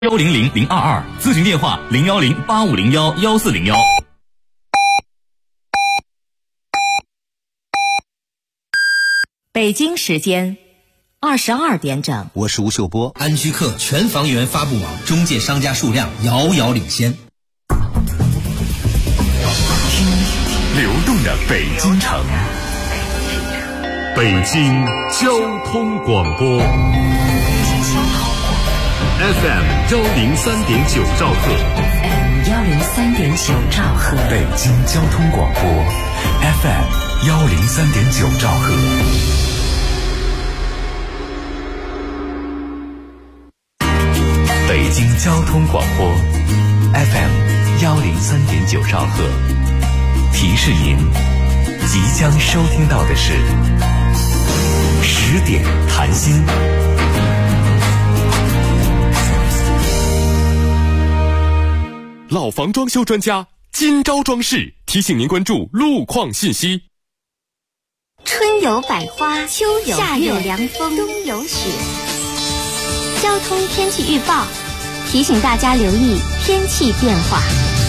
1000022，咨询电话01085011401。 北京时间22点整， 我是吴秀波。 安居客全房源发布网中介商家数量遥遥领先。 听流动的北京城，北京交通广播 FM103.9兆赫 103.9兆赫， 北京交通广播 FM103.9兆赫。北京交通广播 FM103.9兆赫，提示您即将收听到的是10点谈心。老房装修专家金招装饰提醒您关注路况信息。 春有百花，秋有夏有凉风，冬有雪。交通天气预报提醒大家留意天气变化。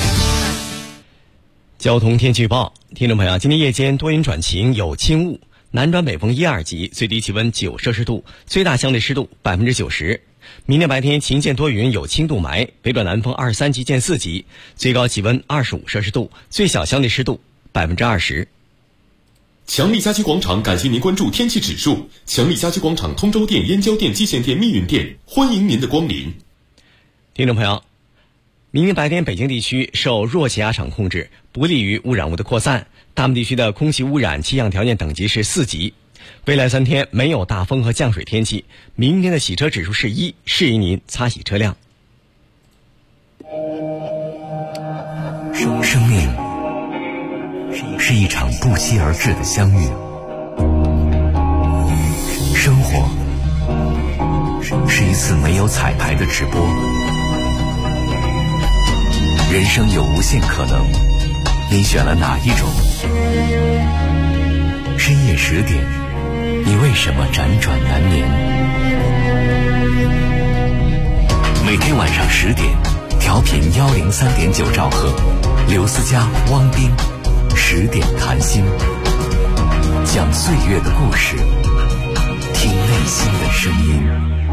交通天气预报，听众朋友，今天夜间多云转晴，有轻雾，南转北风1、2级，最低气温9摄氏度，最大相对湿度90%。明天白天晴间多云，有轻度霾，北转南风2、3级见4级，最高气温25摄氏度，最小相对湿度20%。 强力家居广场感谢您关注天气指数。强力家居广场通州店、燕郊店、蓟县店、密云店，欢迎您的光临。 听众朋友，明天白天北京地区受弱气压场控制，不利于污染物的扩散，大部分地区的空气污染气象条件等级是4级。未来3天没有大风和降水天气，明天的洗车指数是1，适宜您擦洗车辆。 生命是一场不期而至的相遇，生活是一次没有彩排的直播，人生有无限可能，你选了哪一种？深夜10点，你为什么辗转难眠？每天晚上10点，调频103.9兆赫，刘思佳、汪斌10点谈心，讲岁月的故事，听内心的声音。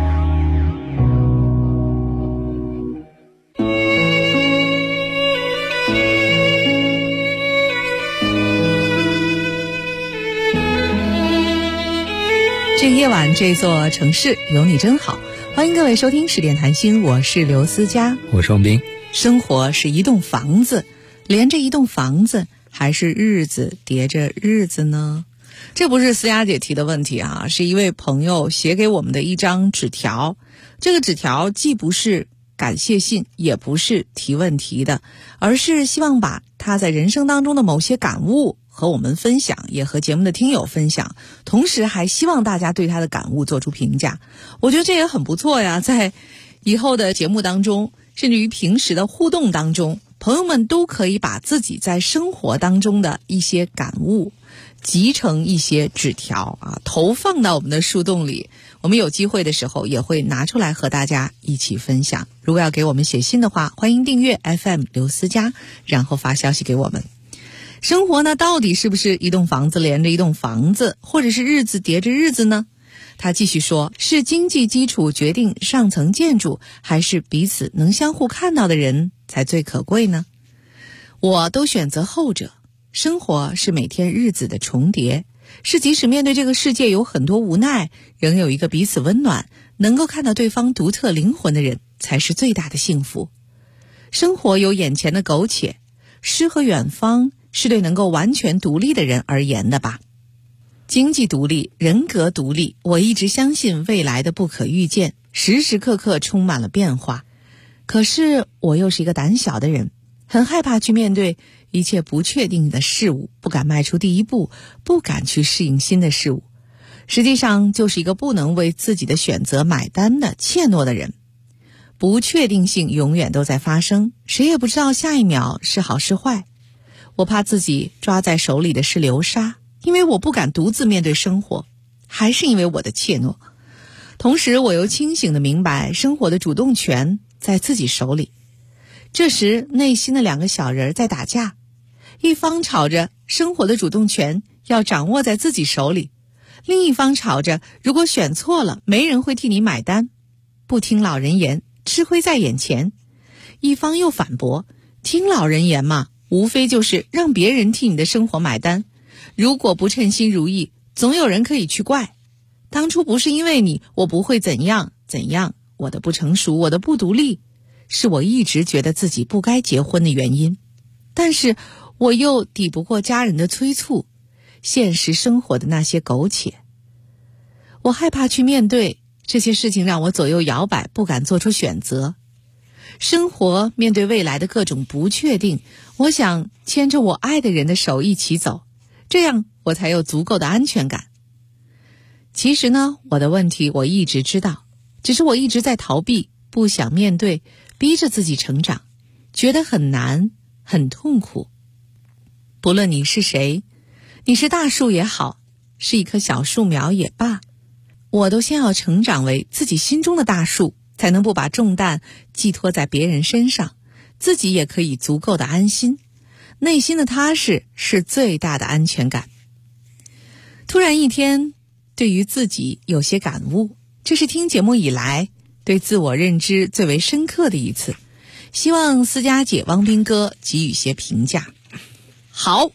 这夜晚这座城市有你真好，欢迎各位收听10点谈心，我是刘思佳， 我是王斌。 生活是一栋房子，连着一栋房子，还是日子叠着日子呢？这不是思佳姐提的问题啊，是一位朋友写给我们的一张纸条。这个纸条既不是感谢信，也不是提问题的，而是希望把他在人生当中的某些感悟和我们分享，也和节目的听友分享，同时还希望大家对他的感悟做出评价。我觉得这也很不错呀，在以后的节目当中，甚至于平时的互动当中，朋友们都可以把自己在生活当中的一些感悟集成一些纸条啊，投放到我们的树洞里，我们有机会的时候也会拿出来和大家一起分享。如果要给我们写信的话，欢迎订阅 FM 刘思佳，然后发消息给我们。生活呢，到底是不是一栋房子连着一栋房子，或者是日子叠着日子呢？他继续说，是经济基础决定上层建筑，还是彼此能相互看到的人才最可贵呢？我都选择后者。生活是每天日子的重叠，是即使面对这个世界有很多无奈，仍有一个彼此温暖，能够看到对方独特灵魂的人，才是最大的幸福。生活有眼前的苟且，诗和远方是对能够完全独立的人而言的吧。经济独立，人格独立，我一直相信未来的不可预见，时时刻刻充满了变化。可是我又是一个胆小的人，很害怕去面对一切不确定的事物，不敢迈出第一步，不敢去适应新的事物。实际上就是一个不能为自己的选择买单的怯懦的人。不确定性永远都在发生，谁也不知道下一秒是好是坏。我怕自己抓在手里的是流沙，因为我不敢独自面对生活，还是因为我的怯懦。同时我又清醒地明白，生活的主动权在自己手里。这时内心的两个小人在打架，一方吵着生活的主动权要掌握在自己手里，另一方吵着如果选错了没人会替你买单，不听老人言，吃亏在眼前。一方又反驳，听老人言嘛，无非就是让别人替你的生活买单，如果不称心如意，总有人可以去怪。当初不是因为你，我不会怎样怎样，我的不成熟，我的不独立，是我一直觉得自己不该结婚的原因。但是我又抵不过家人的催促，现实生活的那些苟且。我害怕去面对这些事情，让我左右摇摆，不敢做出选择。生活面对未来的各种不确定，我想牵着我爱的人的手一起走，这样我才有足够的安全感。其实呢，我的问题我一直知道，只是我一直在逃避，不想面对，逼着自己成长，觉得很难，很痛苦。不论你是谁，你是大树也好，是一棵小树苗也罢，我都先要成长为自己心中的大树，才能不把重担寄托在别人身上，自己也可以足够的安心。内心的踏实是最大的安全感。突然一天，对于自己有些感悟，这是听节目以来对自我认知最为深刻的一次。希望思佳姐、汪斌哥给予些评价。好，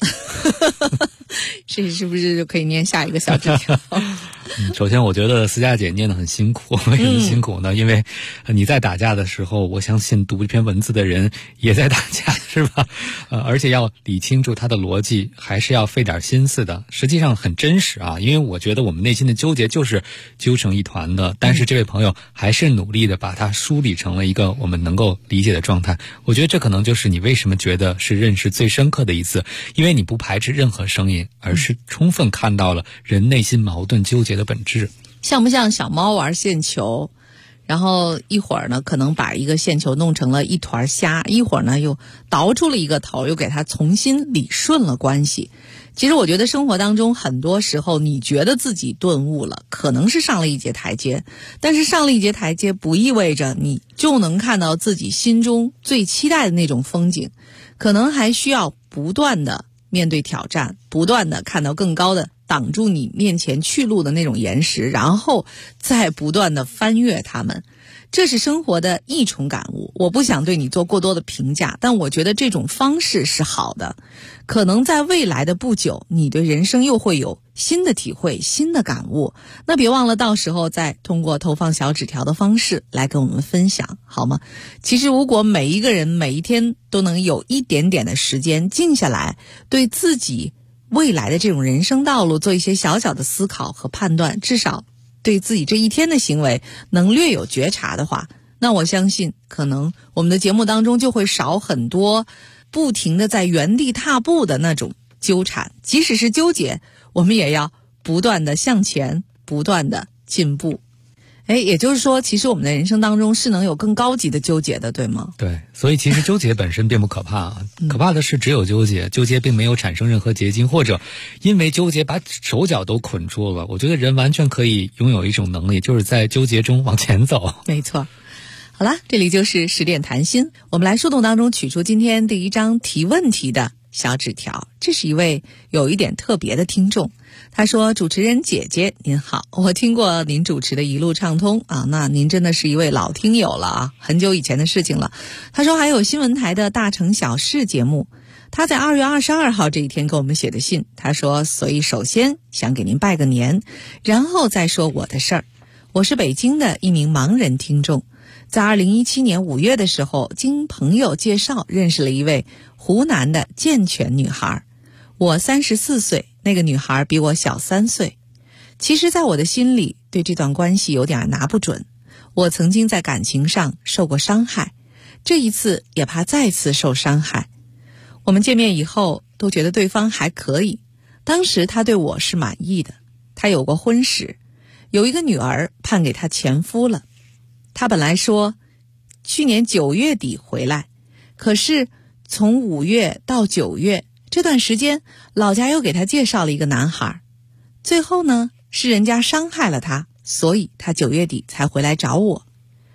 是不是就可以念下一个小纸条？ 首先我觉得思佳姐念得很辛苦，为什么辛苦呢？因为你在打架的时候，我相信读这篇文字的人也在打架，是吧？而且要理清楚它的逻辑，还是要费点心思的。实际上很真实啊，因为我觉得我们内心的纠结就是揪成一团的，但是这位朋友还是努力的把它梳理成了一个我们能够理解的状态。我觉得这可能就是你为什么觉得是认识最深刻的一次，因为你不排斥任何声音，而是充分看到了人内心矛盾纠结的本质。 像不像小猫玩线球，然后一会儿呢可能把一个线球弄成了一团虾，一会儿呢又倒出了一个头，又给它重新理顺了关系。其实我觉得生活当中很多时候你觉得自己顿悟了，可能是上了一节台阶，但是上了一节台阶不意味着你就能看到自己心中最期待的那种风景，可能还需要不断的面对挑战，不断的看到更高的挡住你面前去路的那种岩石，然后再不断的翻越它们。这是生活的一重感悟，我不想对你做过多的评价，但我觉得这种方式是好的。可能在未来的不久，你对人生又会有新的体会，新的感悟，那别忘了到时候再通过投放小纸条的方式来跟我们分享，好吗？其实如果每一个人每一天都能有一点点的时间静下来，对自己未来的这种人生道路做一些小小的思考和判断，至少对自己这一天的行为能略有觉察的话，那我相信可能我们的节目当中就会少很多不停的在原地踏步的那种纠缠。即使是纠结，我们也要不断的向前，不断的进步。也就是说，其实我们的人生当中是能有更高级的纠结的，对吗？ 对，所以其实纠结本身并不可怕，可怕的是只有纠结，纠结并没有产生任何结晶，或者因为纠结把手脚都捆住了。我觉得人完全可以拥有一种能力，就是在纠结中往前走。 没错。好了，这里就是10点谈心，我们来树洞当中取出今天第一张提问题的小纸条。这是一位有一点特别的听众，他说：主持人姐姐您好，我听过您主持的一路畅通啊，那您真的是一位老听友了啊，很久以前的事情了。他说还有新闻台的大城小事节目，他在2月22号这一天给我们写的信，他说所以首先想给您拜个年，然后再说我的事儿。我是北京的一名盲人听众，在2017年5月的时候，经朋友介绍认识了一位湖南的健全女孩。我34岁，那个女孩比我小3岁。其实在我的心里，对这段关系有点拿不准。我曾经在感情上受过伤害，这一次也怕再次受伤害。我们见面以后都觉得对方还可以，当时他对我是满意的，他有过婚史，有一个女儿判给他前夫了。他本来说去年9月底回来，可是从5月到9月这段时间，老家又给他介绍了一个男孩。最后呢，是人家伤害了他，所以他9月底才回来找我。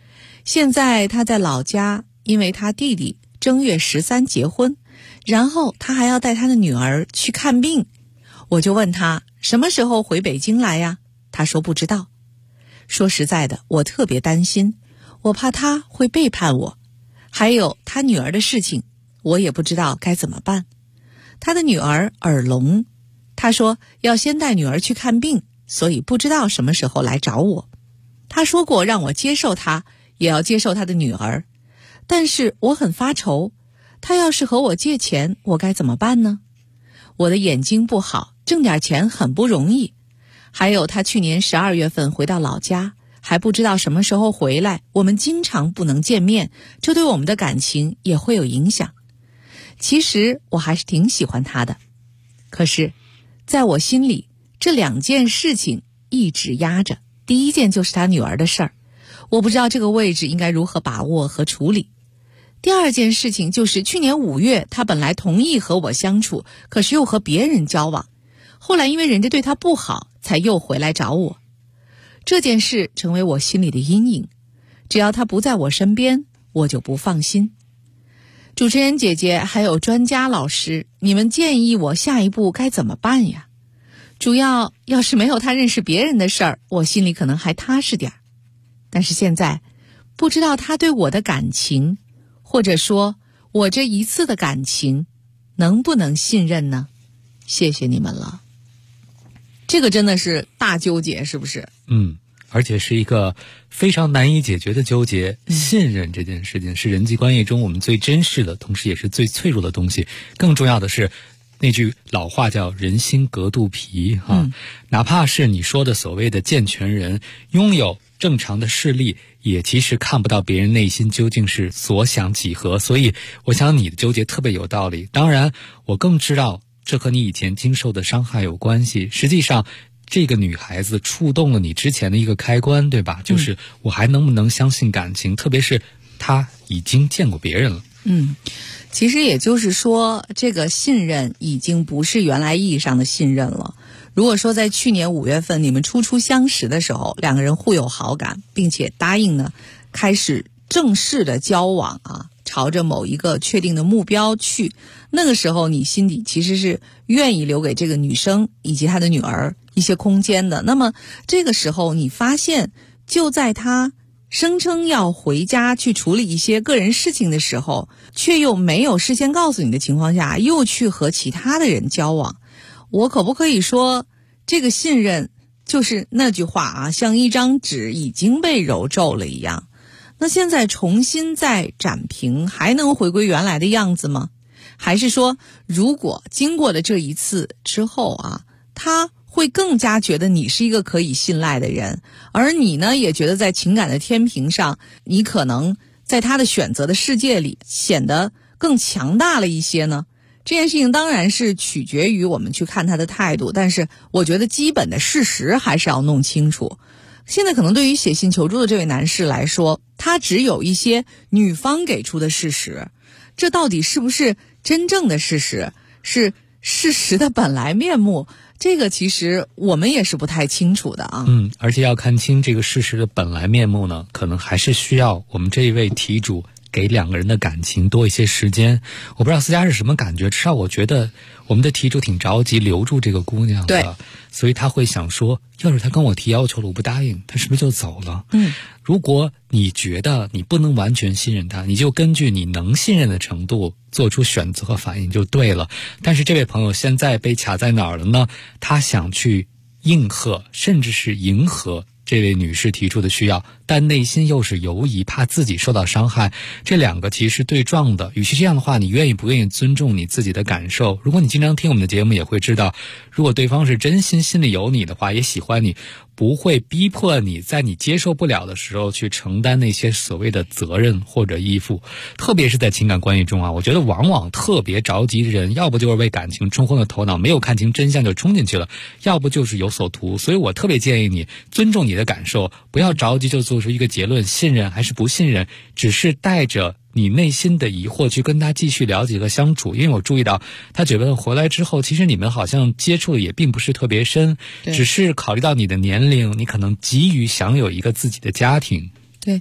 现在他在老家，因为他弟弟正月13结婚，然后他还要带他的女儿去看病。我就问他什么时候回北京来呀？他说不知道。说实在的，我特别担心，我怕他会背叛我。还有他女儿的事情，我也不知道该怎么办。他的女儿耳聋，他说要先带女儿去看病，所以不知道什么时候来找我。他说过让我接受他，也要接受他的女儿，但是我很发愁，他要是和我借钱，我该怎么办呢？我的眼睛不好，挣点钱很不容易。还有他去年12月份回到老家，还不知道什么时候回来，我们经常不能见面，这对我们的感情也会有影响。其实我还是挺喜欢他的，可是在我心里，这2件事情一直压着。第一件就是他女儿的事儿，我不知道这个位置应该如何把握和处理。第2件事情就是去年5月，他本来同意和我相处，可是又和别人交往，后来因为人家对他不好，才又回来找我。这件事成为我心里的阴影，只要他不在我身边，我就不放心。主持人姐姐还有专家老师，你们建议我下一步该怎么办呀？主要是没有他认识别人的事儿，我心里可能还踏实点。但是现在不知道他对我的感情，或者说我这一次的感情能不能信任呢？谢谢你们了。这个真的是大纠结，是不是？ 而且是一个非常难以解决的纠结。信任这件事情是人际关系中我们最珍视的，同时也是最脆弱的东西。更重要的是，那句老话叫人心隔肚皮哪怕是你说的所谓的健全人，拥有正常的视力，也其实看不到别人内心究竟是所想几何。所以我想你的纠结特别有道理。当然我更知道这和你以前经受的伤害有关系。实际上这个女孩子触动了你之前的一个开关，对吧？就是我还能不能相信感情，特别是她已经见过别人了。 其实也就是说，这个信任已经不是原来意义上的信任了。如果说在去年5月份你们初相识的时候，2个人互有好感，并且答应呢开始正式的交往朝着某一个确定的目标去，那个时候你心底其实是愿意留给这个女生以及她的女儿一些空间的。那么这个时候你发现，就在她声称要回家去处理一些个人事情的时候，却又没有事先告诉你的情况下，又去和其他的人交往。我可不可以说，这个信任就是那句话像一张纸已经被揉皱了一样。那现在重新再展平，还能回归原来的样子吗？还是说，如果经过了这一次之后他会更加觉得你是一个可以信赖的人，而你呢，也觉得在情感的天平上，你可能在他的选择的世界里显得更强大了一些呢？这件事情当然是取决于我们去看他的态度，但是我觉得基本的事实还是要弄清楚。现在可能对于写信求助的这位男士来说，他只有一些女方给出的事实，这到底是不是真正的事实，是事实的本来面目，这个其实我们也是不太清楚的而且要看清这个事实的本来面目呢，可能还是需要我们这一位题主给2个人的感情多一些时间。我不知道思佳是什么感觉，至少我觉得我们的题主挺着急留住这个姑娘的， 对， 所以他会想说，要是他跟我提要求了，我不答应，他是不是就走了？如果你觉得你不能完全信任他，你就根据你能信任的程度做出选择和反应就对了。但是这位朋友现在被卡在哪儿了呢？他想去应和，甚至是迎合这位女士提出的需要，但内心又是犹疑，怕自己受到伤害。这2个其实是对撞的。与其这样的话，你愿意不愿意尊重你自己的感受？如果你经常听我们的节目，也会知道，如果对方是真心心里有你的话，也喜欢你，不会逼迫你在你接受不了的时候去承担那些所谓的责任或者依附。特别是在情感关系中我觉得往往特别着急的人，要不就是为感情冲昏了头脑，没有看清真相就冲进去了，要不就是有所图。所以我特别建议你尊重你的感受，不要着急就做出一个结论，信任还是不信任，只是带着你内心的疑惑去跟他继续了解和相处。因为我注意到他9月份回来之后，其实你们好像接触的也并不是特别深，只是考虑到你的年龄，你可能急于想有一个自己的家庭。 对，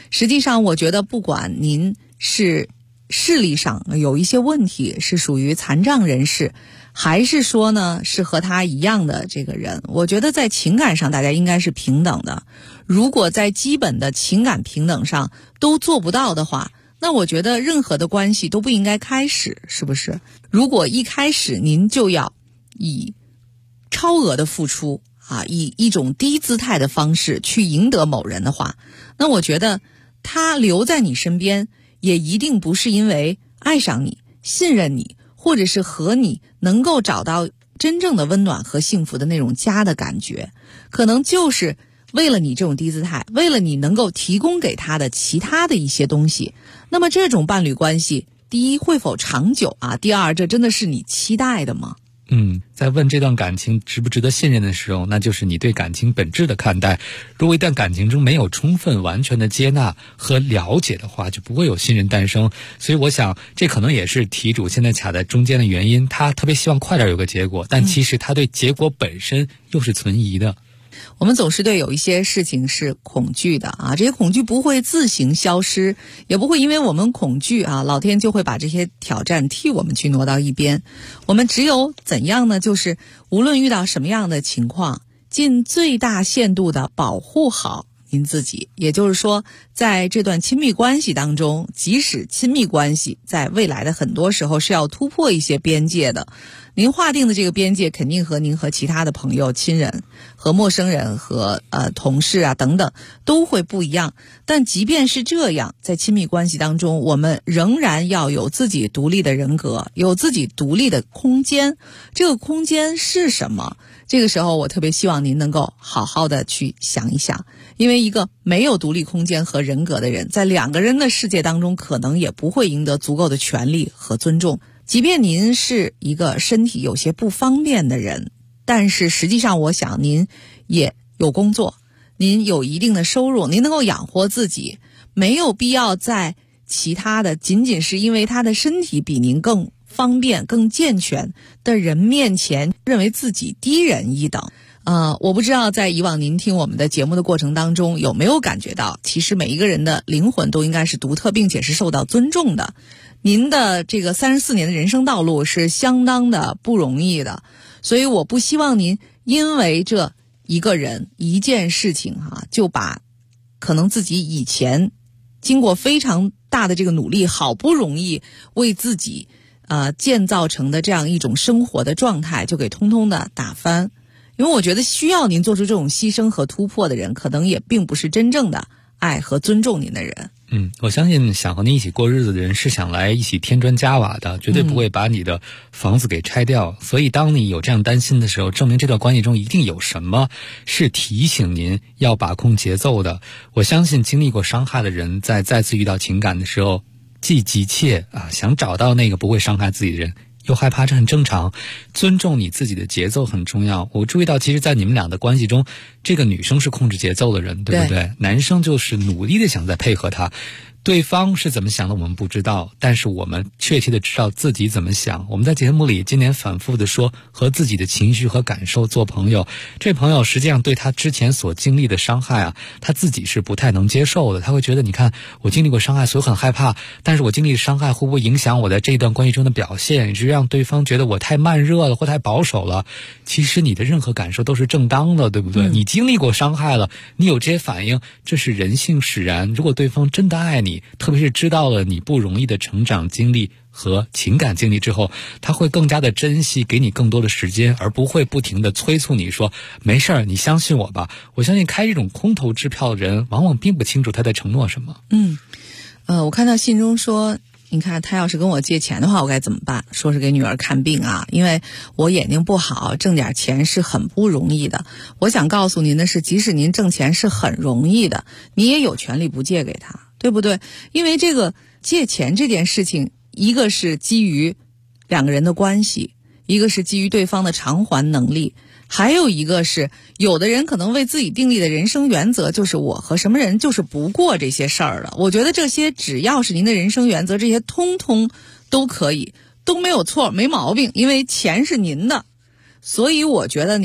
实际上我觉得不管您是视力上有一些问题，是属于残障人士，还是说呢是和他一样的这个人，我觉得在情感上大家应该是平等的。如果在基本的情感平等上都做不到的话，那我觉得任何的关系都不应该开始，是不是？如果一开始您就要以超额的付出以一种低姿态的方式去赢得某人的话，那我觉得他留在你身边也一定不是因为爱上你、信任你，或者是和你能够找到真正的温暖和幸福的那种家的感觉，可能就是为了你这种低姿态，为了你能够提供给他的其他的一些东西。那么这种伴侣关系，第一会否长久第二这真的是你期待的吗？ 在问这段感情值不值得信任的时候，那就是你对感情本质的看待。如果一旦感情中没有充分完全的接纳和了解的话，就不会有信任诞生。所以我想这可能也是题主现在卡在中间的原因，他特别希望快点有个结果，但其实他对结果本身又是存疑的。 我们总是对有一些事情是恐惧的这些恐惧不会自行消失，也不会因为我们恐惧老天就会把这些挑战替我们去挪到一边。我们只有怎样呢？就是无论遇到什么样的情况，尽最大限度的保护好您自己。也就是说，在这段亲密关系当中，即使亲密关系在未来的很多时候是要突破一些边界的，您划定的这个边界肯定和您和其他的朋友、亲人和陌生人和同事等等都会不一样。但即便是这样，在亲密关系当中，我们仍然要有自己独立的人格，有自己独立的空间。这个空间是什么？这个时候我特别希望您能够好好的去想一想，因为一个没有独立空间和人格的人，在两个人的世界当中可能也不会赢得足够的权利和尊重。即便您是一个身体有些不方便的人，但是实际上我想您也有工作，您有一定的收入，您能够养活自己，没有必要在其他的仅仅是因为他的身体比您更方便、更健全的人面前认为自己低人一等。我不知道在以往您听我们的节目的过程当中有没有感觉到，其实每一个人的灵魂都应该是独特并且是受到尊重的。您的这个34年的人生道路是相当的不容易的，所以我不希望您因为这一个人一件事情就把可能自己以前经过非常大的这个努力，好不容易为自己建造成的这样一种生活的状态就给通通的打翻。因为我觉得需要您做出这种牺牲和突破的人，可能也并不是真正的爱和尊重您的人。 我相信想和你一起过日子的人是想来一起添砖加瓦的，绝对不会把你的房子给拆掉。所以当你有这样担心的时候，证明这段关系中一定有什么是提醒您要把控节奏的。我相信经历过伤害的人在再次遇到情感的时候，既急切想找到那个不会伤害自己的人，又害怕，这很正常。尊重你自己的节奏很重要。我注意到其实在你们俩的关系中，这个女生是控制节奏的人，对不对？男生就是努力的想再配合她。对方是怎么想的我们不知道，但是我们确切的知道自己怎么想。我们在节目里今年反复的说，和自己的情绪和感受做朋友。这朋友实际上对他之前所经历的伤害他自己是不太能接受的。他会觉得，你看我经历过伤害，所以很害怕，但是我经历的伤害会不会影响我在这一段关系中的表现，以至于让对方觉得我太慢热了或太保守了。其实你的任何感受都是正当的，对不对？你经历过伤害了，你有这些反应，这是人性使然。如果对方真的爱你，特别是知道了你不容易的成长经历和情感经历之后，他会更加的珍惜，给你更多的时间，而不会不停的催促你说没事儿，你相信我吧。我相信开这种空头支票的人往往并不清楚他在承诺什么。 我看到信中说，你看他要是跟我借钱的话我该怎么办，说是给女儿看病因为我眼睛不好，挣点钱是很不容易的。我想告诉您的是，即使您挣钱是很容易的，你也有权利不借给他，对不对？因为这个借钱这件事情，一个是基于两个人的关系，一个是基于对方的偿还能力，还有一个是有的人可能为自己订立的人生原则就是我和什么人就是不过这些事儿了。我觉得这些只要是您的人生原则，这些通通都可以，都没有错，没毛病，因为钱是您的。所以我觉得您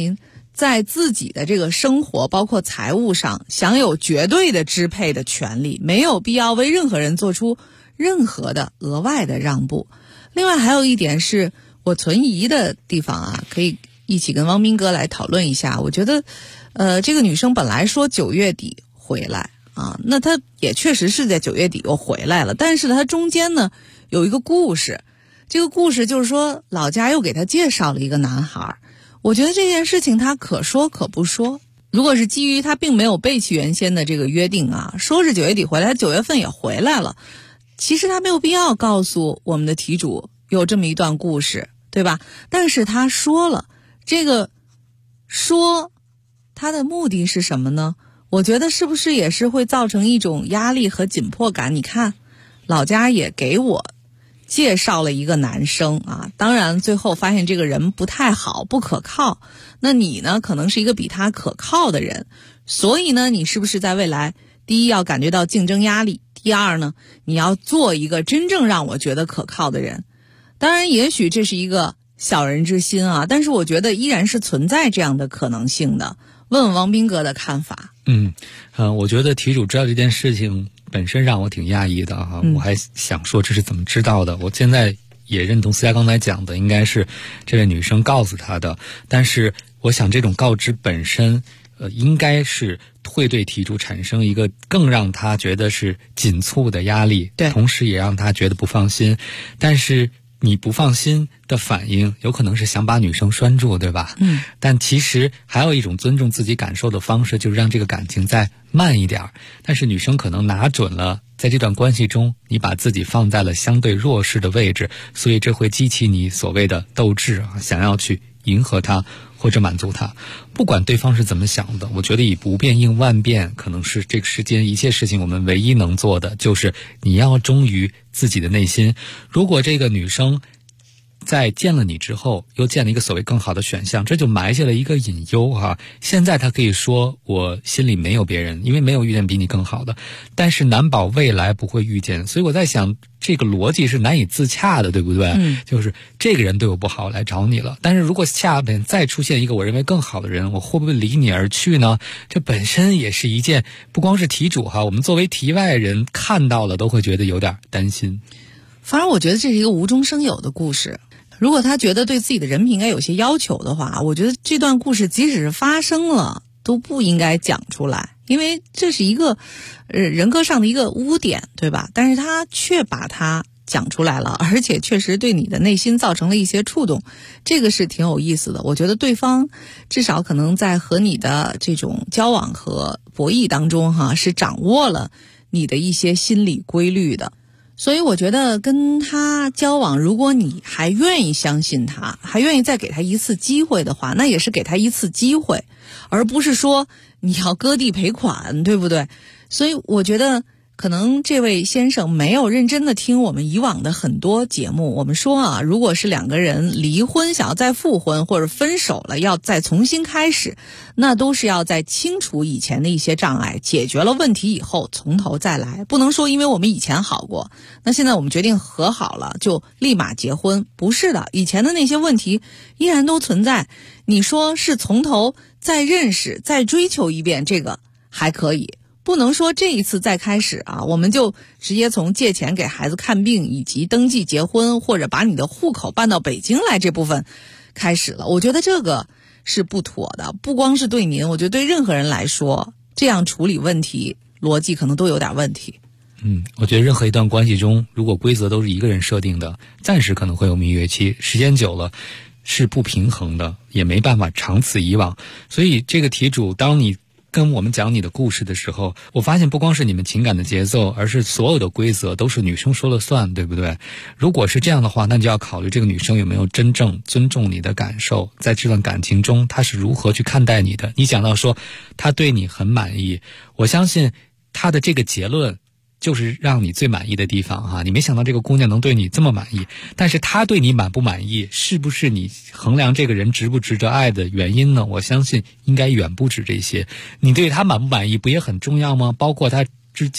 在自己的这个生活包括财务上享有绝对的支配的权利，没有必要为任何人做出任何的额外的让步。另外还有一点是我存疑的地方啊，可以一起跟汪斌哥来讨论一下。我觉得这个女生本来说9月底回来啊，那她也确实是在9月底又回来了，但是她中间呢有一个故事，这个故事就是说老家又给她介绍了一个男孩。我觉得这件事情她可说可不说，如果是基于她并没有背弃原先的这个约定啊，说是9月底回来，9月份也回来了，其实她没有必要告诉我们的题主有这么一段故事，对吧？但是她说了，这个说她的目的是什么呢？我觉得是不是也是会造成一种压力和紧迫感？你看老家也给我介绍了一个男生啊，当然最后发现这个人不太好，不可靠，那你呢可能是一个比他可靠的人，所以呢你是不是在未来第一要感觉到竞争压力，第二呢你要做一个真正让我觉得可靠的人。当然也许这是一个小人之心啊，但是我觉得依然是存在这样的可能性的。问问王斌哥的看法。 我觉得题主知道这件事情本身让我挺讶异的哈，我还想说这是怎么知道的。我现在也认同思佳刚才讲的，应该是这位女生告诉他的，但是我想这种告知本身应该是会对题主产生一个更让他觉得是紧促的压力， 对， 同时也让他觉得不放心。但是你不放心的反应有可能是想把女生拴住，对吧？但其实还有一种尊重自己感受的方式，就是让这个感情再慢一点。但是女生可能拿准了在这段关系中你把自己放在了相对弱势的位置，所以这会激起你所谓的斗志啊，想要去迎合他或者满足他。不管对方是怎么想的，我觉得以不变应万变，可能是这个世间一切事情我们唯一能做的，就是你要忠于自己的内心。如果这个女生在见了你之后又见了一个所谓更好的选项，这就埋下了一个隐忧哈。现在她可以说我心里没有别人，因为没有遇见比你更好的，但是难保未来不会遇见。所以我在想这个逻辑是难以自洽的，对不对？就是这个人对我不好来找你了，但是如果下面再出现一个我认为更好的人，我会不会离你而去呢？这本身也是一件不光是题主哈，我们作为题外人看到了都会觉得有点担心。 反正我觉得这是一个无中生有的故事，如果他觉得对自己的人品应该有些要求的话，我觉得这段故事即使是发生了都不应该讲出来，因为这是一个人格上的一个污点，对吧？但是他却把它讲出来了，而且确实对你的内心造成了一些触动，这个是挺有意思的。我觉得对方至少可能在和你的这种交往和博弈当中哈，是掌握了你的一些心理规律的。所以我觉得跟他交往，如果你还愿意相信他，还愿意再给他一次机会的话，那也是给他一次机会，而不是说你要割地赔款，对不对？所以我觉得可能这位先生没有认真的听我们以往的很多节目。我们说啊，如果是两个人离婚想要再复婚，或者分手了要再重新开始，那都是要在清除以前的一些障碍，解决了问题以后从头再来。不能说因为我们以前好过，那现在我们决定和好了就立马结婚，不是的，以前的那些问题依然都存在。你说是从头再认识再追求一遍，这个还可以，不能说这一次再开始啊，我们就直接从借钱给孩子看病以及登记结婚，或者把你的户口搬到北京来这部分开始了。我觉得这个是不妥的，不光是对您，我觉得对任何人来说，这样处理问题逻辑可能都有点问题。 我觉得任何一段关系中，如果规则都是一个人设定的，暂时可能会有蜜月期，时间久了是不平衡的，也没办法长此以往。所以这个题主，当你跟我们讲你的故事的时候，我发现不光是你们情感的节奏，而是所有的规则都是女生说了算，对不对？如果是这样的话，那就要考虑这个女生有没有真正尊重你的感受，在这段感情中她是如何去看待你的。你讲到说她对你很满意，我相信她的这个结论就是让你最满意的地方哈，你没想到这个姑娘能对你这么满意，但是她对你满不满意，是不是你衡量这个人值不值得爱的原因呢？我相信应该远不止这些。你对她满不满意不也很重要吗？包括她之间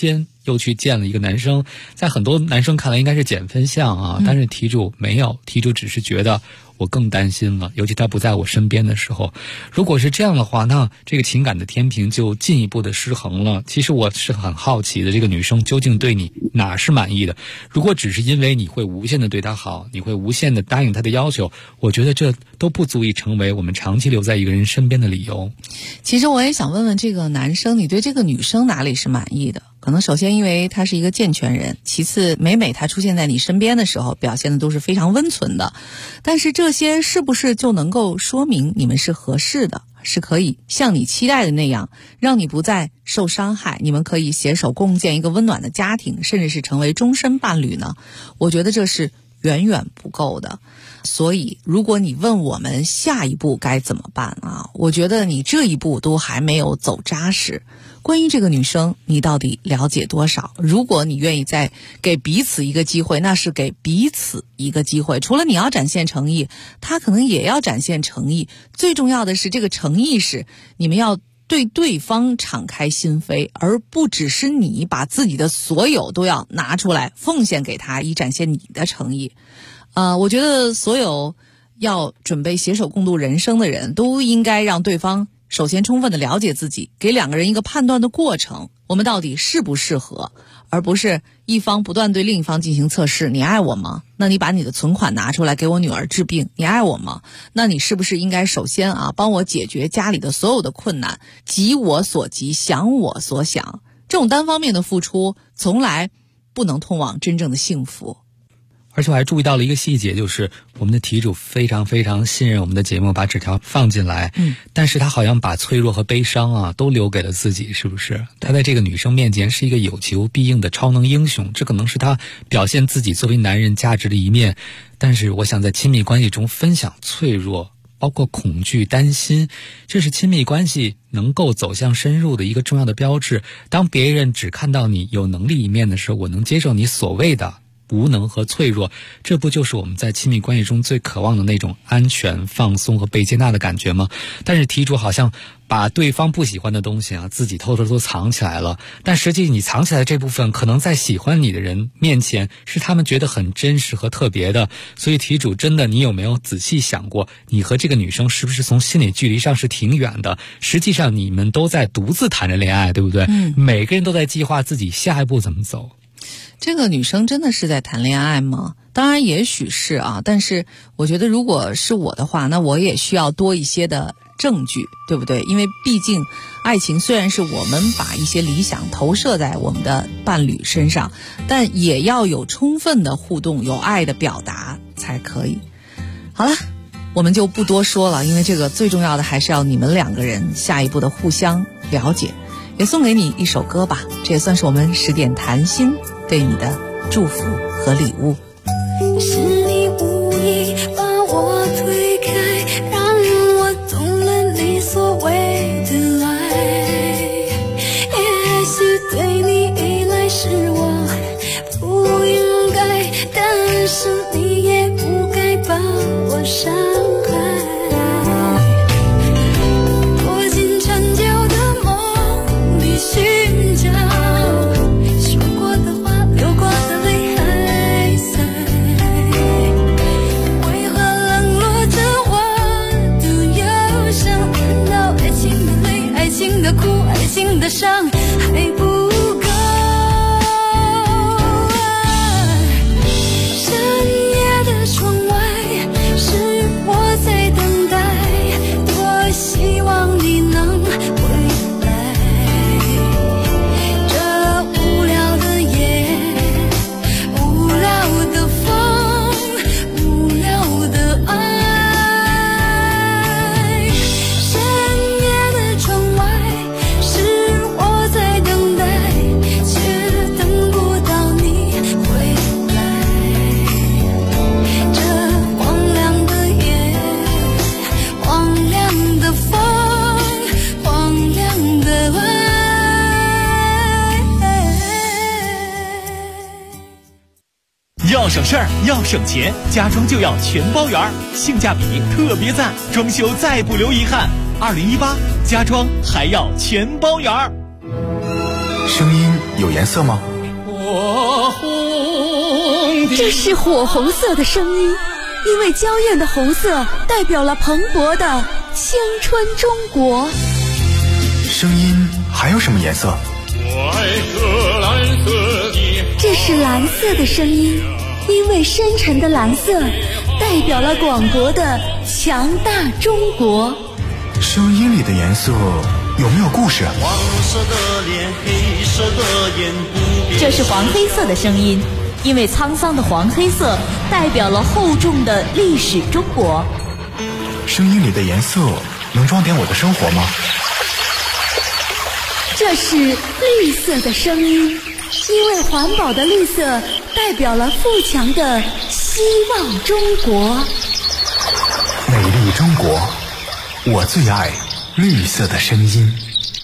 又去见了一个男生，在很多男生看来应该是减分项啊，但是题主没有，题主只是觉得我更担心了，尤其他不在我身边的时候。如果是这样的话，那这个情感的天平就进一步的失衡了。其实我是很好奇的，这个女生究竟对你哪是满意的？如果只是因为你会无限的对她好，你会无限的答应她的要求，我觉得这都不足以成为我们长期留在一个人身边的理由。 其实我也想问问这个男生，你对这个女生哪里是满意的？可能首先因为他是一个健全人，其次每他出现在你身边的时候表现的都是非常温存的，但是这些是不是就能够说明你们是合适的，是可以像你期待的那样让你不再受伤害，你们可以携手共建一个温暖的家庭，甚至是成为终身伴侣呢？我觉得这是远远不够的。所以如果你问我们下一步该怎么办啊，我觉得你这一步都还没有走扎实。关于这个女生你到底了解多少？如果你愿意再给彼此一个机会，那是给彼此一个机会，除了你要展现诚意，她可能也要展现诚意。最重要的是这个诚意是你们要对对方敞开心扉，而不只是你把自己的所有都要拿出来奉献给他，以展现你的诚意。我觉得所有要准备携手共度人生的人都应该让对方首先充分的了解自己，给两个人一个判断的过程，我们到底适不适合，而不是一方不断对另一方进行测试。你爱我吗？那你把你的存款拿出来给我女儿治病。你爱我吗？那你是不是应该首先帮我解决家里的所有的困难，急我所急，想我所想。这种单方面的付出从来不能通往真正的幸福。 而且我还注意到了一个细节，就是我们的题主非常非常信任我们的节目，把纸条放进来，但是他好像把脆弱和悲伤都留给了自己，是不是？他在这个女生面前是一个有求必应的超能英雄，这可能是他表现自己作为男人价值的一面。但是我想在亲密关系中分享脆弱，包括恐惧、担心，这是亲密关系能够走向深入的一个重要的标志。当别人只看到你有能力一面的时候，我能接受你所谓的无能和脆弱，这不就是我们在亲密关系中最渴望的那种安全、放松和被接纳的感觉吗？但是题主好像把对方不喜欢的东西自己偷偷都藏起来了，但实际你藏起来的这部分可能在喜欢你的人面前是他们觉得很真实和特别的。所以题主真的，你有没有仔细想过，你和这个女生是不是从心理距离上是挺远的？实际上你们都在独自谈着恋爱，对不对？每个人都在计划自己下一步怎么走。 这个女生真的是在谈恋爱吗？当然也许是但是我觉得如果是我的话，那我也需要多一些的证据，对不对？因为毕竟爱情虽然是我们把一些理想投射在我们的伴侣身上，但也要有充分的互动，有爱的表达才可以。好了，我们就不多说了，因为这个最重要的还是要你们两个人下一步的互相了解。也送给你一首歌吧，这也算是我们10点谈心对你的祝福和礼物。 是你无意把我推开，让我懂了你所谓的爱。也许对你依赖是我不应该，但是你也不该把我伤害。寻找说过的话，流过的泪还在，为何冷落着我的忧伤？难道爱情的泪、爱情的苦、爱情的伤还不够？深夜的窗外是我在等待，多希望你能回来。 要省事儿，要省钱，家装就要全包圆，性价比特别赞，装修再不留遗憾。2018家装还要全包圆。 声音有颜色吗？ 这是火红色的声音，因为娇艳的红色代表了蓬勃的青春中国。 声音还有什么颜色？ 这是蓝色的声音，因为深沉的蓝色代表了广博的强大中国。 声音里的颜色有没有故事？ 黄色的脸，黑色的眼，不变。 这是黄黑色的声音，因为沧桑的黄黑色代表了厚重的历史中国。 声音里的颜色能装点我的生活吗？ 这是绿色的声音，因为环保的绿色代表了富强的希望中国。 美丽中国，我最爱绿色的声音。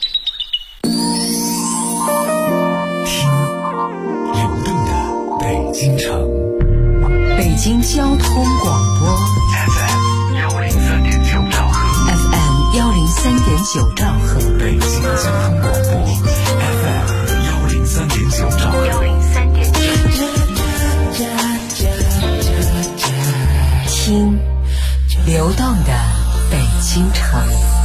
听流动的北京城， 北京交通广播 FM 103.9兆赫 FM 103.9兆赫， 北京交通广播 FM 103.9兆赫听流动的北京城。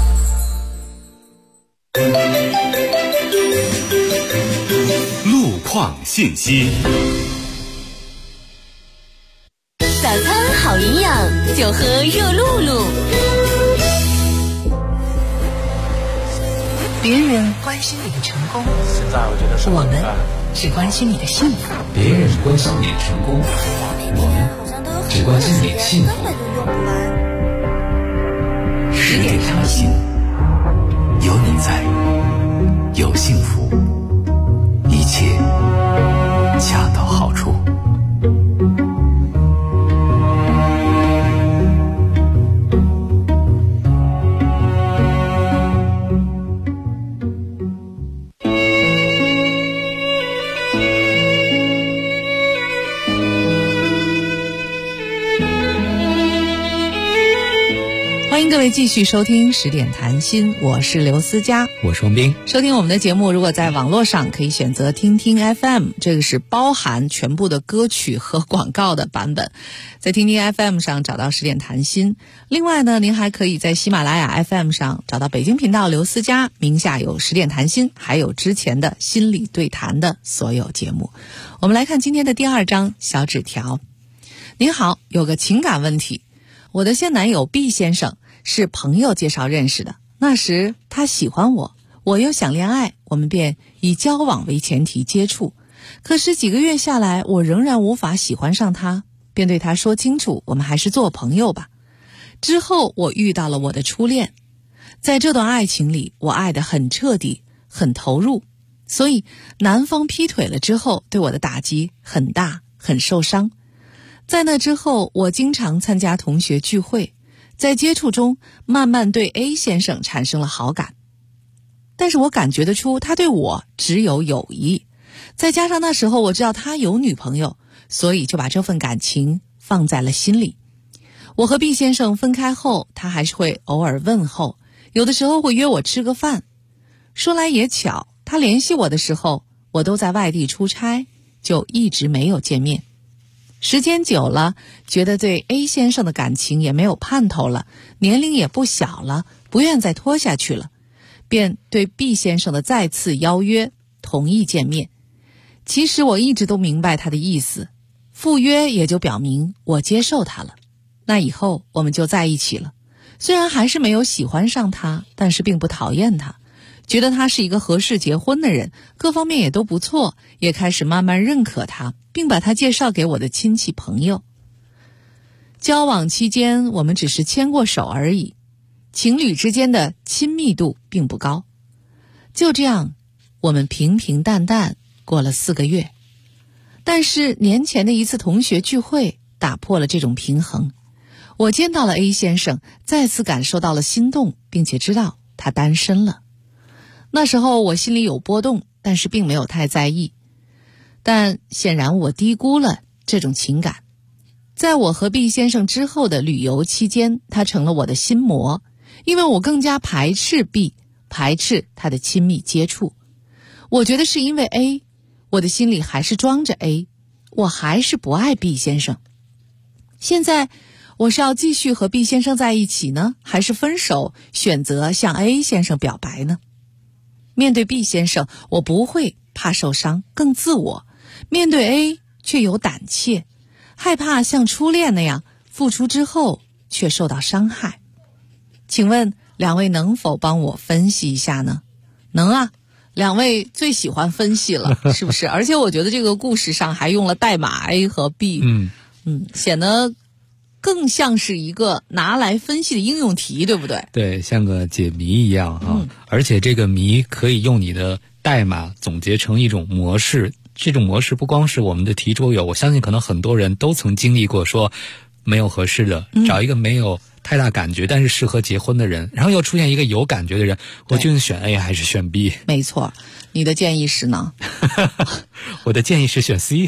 路况信息。 早餐好营养，就喝热露露。 别人关心你的成功， 现在我觉得我们只关心你的幸福。 别人关心你的成功，我们只关心你的幸福。 10点开心，有你在，有幸福，一切恰到好处。 欢迎各位继续收听10点谈心，我是刘思佳， 我是王斌。 收听我们的节目，如果在网络上可以选择听听 FM， 这个是包含全部的歌曲和广告的版本，在听听 FM 上找到10点谈心。另外呢，您还可以在喜马拉雅 FM 上找到北京频道刘思佳，名下有10点谈心，还有之前的心理对谈的所有节目。我们来看今天的第2张小纸条。您好，有个情感问题，我的现男友 B 先生是朋友介绍认识的，那时他喜欢我，我又想恋爱，我们便以交往为前提接触。可是几个月下来，我仍然无法喜欢上他，便对他说清楚，我们还是做朋友吧。之后我遇到了我的初恋，在这段爱情里，我爱得很彻底，很投入，所以男方劈腿了之后，对我的打击很大，很受伤。在那之后，我经常参加同学聚会，在接触中慢慢对 A 先生产生了好感，但是我感觉得出他对我只有友谊，再加上那时候我知道他有女朋友，所以就把这份感情放在了心里。我和 B 先生分开后，他还是会偶尔问候，有的时候会约我吃个饭。说来也巧，他联系我的时候，我都在外地出差，就一直没有见面。时间久了，觉得对 A 先生的感情也没有盼头了，年龄也不小了，不愿再拖下去了，便对 B 先生的再次邀约同意见面。其实我一直都明白他的意思，赴约也就表明我接受他了。那以后我们就在一起了，虽然还是没有喜欢上他，但是并不讨厌他，觉得他是一个合适结婚的人，各方面也都不错，也开始慢慢认可他，并把他介绍给我的亲戚朋友。交往期间，我们只是牵过手而已，情侣之间的亲密度并不高。就这样，我们平平淡淡过了4个月。但是年前的一次同学聚会打破了这种平衡，我见到了 A 先生，再次感受到了心动，并且知道他单身了。那时候我心里有波动，但是并没有太在意。但显然我低估了这种情感。在我和 B 先生之后的旅游期间，他成了我的心魔，因为我更加排斥 B， 排斥他的亲密接触。我觉得是因为 A， 我的心里还是装着 A， 我还是不爱 B 先生。现在我是要继续和 B 先生在一起呢，还是分手，选择向 A 先生表白呢？面对 B 先生，我不会怕受伤，更自我；面对 A 却有胆怯，害怕像初恋那样付出之后却受到伤害。请问两位能否帮我分析一下呢？能啊，两位最喜欢分析了，是不是？而且我觉得这个故事上还用了代码 A 和 B， 显得更像是一个拿来分析的应用题，对不对？ 对，像个解谜一样啊。而且这个谜可以用你的代码总结成一种模式，这种模式不光是我们的题桌有，我相信可能很多人都曾经历过，说没有合适的，找一个没有太大感觉但是适合结婚的人，然后又出现一个有感觉的人，我究竟选 A 还是选 B？ 没错，你的建议是呢？ 我的建议是选 C。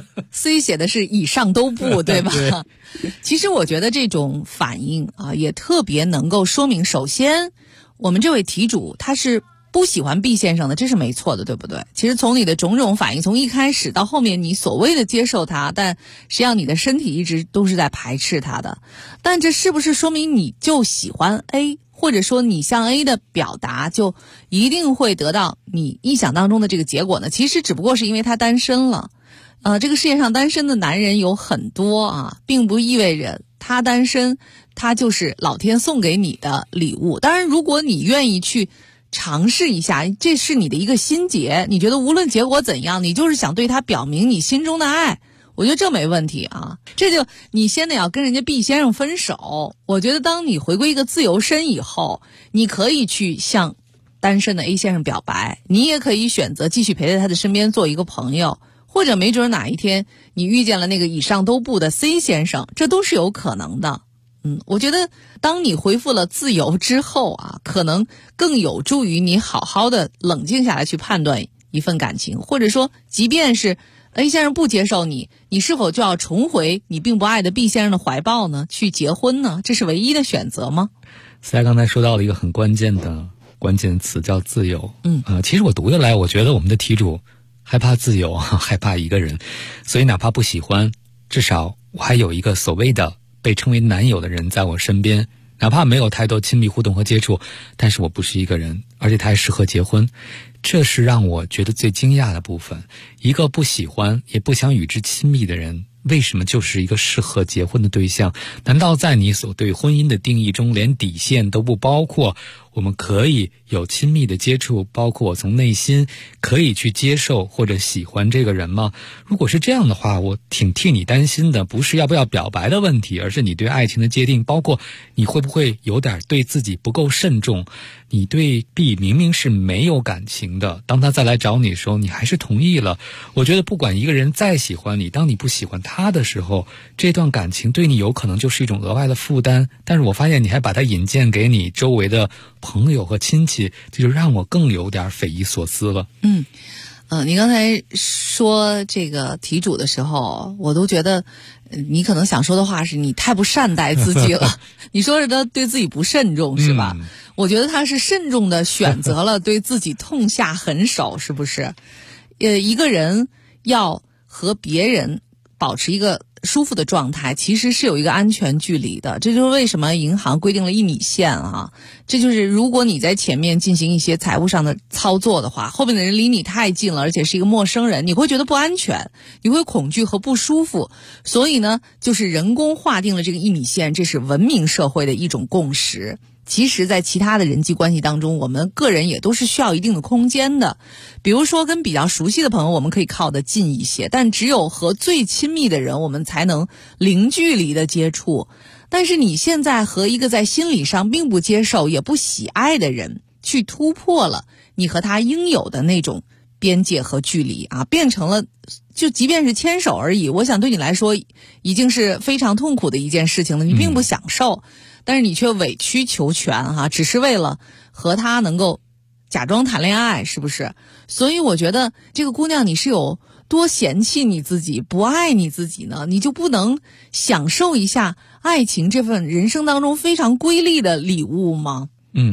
C 写的是以上都不，对吧？ 对。 其实我觉得这种反应啊，也特别能够说明，首先我们这位题主他是不喜欢 B 先生的，这是没错的，对不对？其实从你的种种反应，从一开始到后面你所谓的接受他，但实际上你的身体一直都是在排斥他的。但这是不是说明你就喜欢 A， 或者说你向 A 的表达就一定会得到你意想当中的这个结果呢？其实只不过是因为他单身了。这个世界上单身的男人有很多啊，并不意味着他单身他就是老天送给你的礼物。当然如果你愿意去尝试一下，这是你的一个心结，你觉得无论结果怎样，你就是想对他表明你心中的爱，我觉得这没问题啊。这就你先得要跟人家 B 先生分手。我觉得当你回归一个自由身以后，你可以去向单身的 A 先生表白，你也可以选择继续陪在他的身边做一个朋友，或者没准哪一天你遇见了那个以上都不的 C 先生，这都是有可能的。我觉得当你恢复了自由之后啊，可能更有助于你好好的冷静下来去判断一份感情，或者说即便是 A 先生不接受你，你是否就要重回你并不爱的 B 先生的怀抱呢？去结婚呢？这是唯一的选择吗？ 思佳刚才说到了一个很关键词叫自由。其实我读下来，我觉得我们的题主害怕自由，害怕一个人，所以哪怕不喜欢，至少我还有一个所谓的被称为男友的人在我身边，哪怕没有太多亲密互动和接触，但是我不是一个人，而且他还适合结婚。这是让我觉得最惊讶的部分。一个不喜欢也不想与之亲密的人，为什么就是一个适合结婚的对象？难道在你所对婚姻的定义中，连底线都不包括我们可以有亲密的接触，包括我从内心可以去接受或者喜欢这个人吗？如果是这样的话，我挺替你担心的，不是要不要表白的问题，而是你对爱情的界定，包括你会不会有点对自己不够慎重。你对 B 明明是没有感情的，当他再来找你的时候，你还是同意了。我觉得不管一个人再喜欢你，当你不喜欢他的时候，这段感情对你有可能就是一种额外的负担。但是我发现你还把它引荐给你周围的朋友和亲戚，这就让我更有点匪夷所思了。 你刚才说这个题主的时候，我都觉得你可能想说的话是你太不善待自己了。你说是他对自己不慎重是吧？我觉得他是慎重的选择了对自己痛下狠手，是不是？一个人要和别人保持一个舒服的状态，其实是有一个安全距离的。这就是为什么银行规定了1米线啊。这就是如果你在前面进行一些财务上的操作的话，后面的人离你太近了，而且是一个陌生人，你会觉得不安全，你会恐惧和不舒服。所以呢，就是人工划定了这个1米线，这是文明社会的一种共识。其实在其他的人际关系当中，我们个人也都是需要一定的空间的。比如说跟比较熟悉的朋友，我们可以靠得近一些，但只有和最亲密的人，我们才能零距离的接触。但是你现在和一个在心理上并不接受也不喜爱的人，去突破了你和他应有的那种边界和距离啊，变成了就即便是牵手而已，我想对你来说已经是非常痛苦的一件事情了，你并不享受。但是你却委曲求全只是为了和他能够假装谈恋爱，是不是？所以我觉得这个姑娘，你是有多嫌弃你自己，不爱你自己呢？你就不能享受一下爱情这份人生当中非常瑰丽的礼物吗？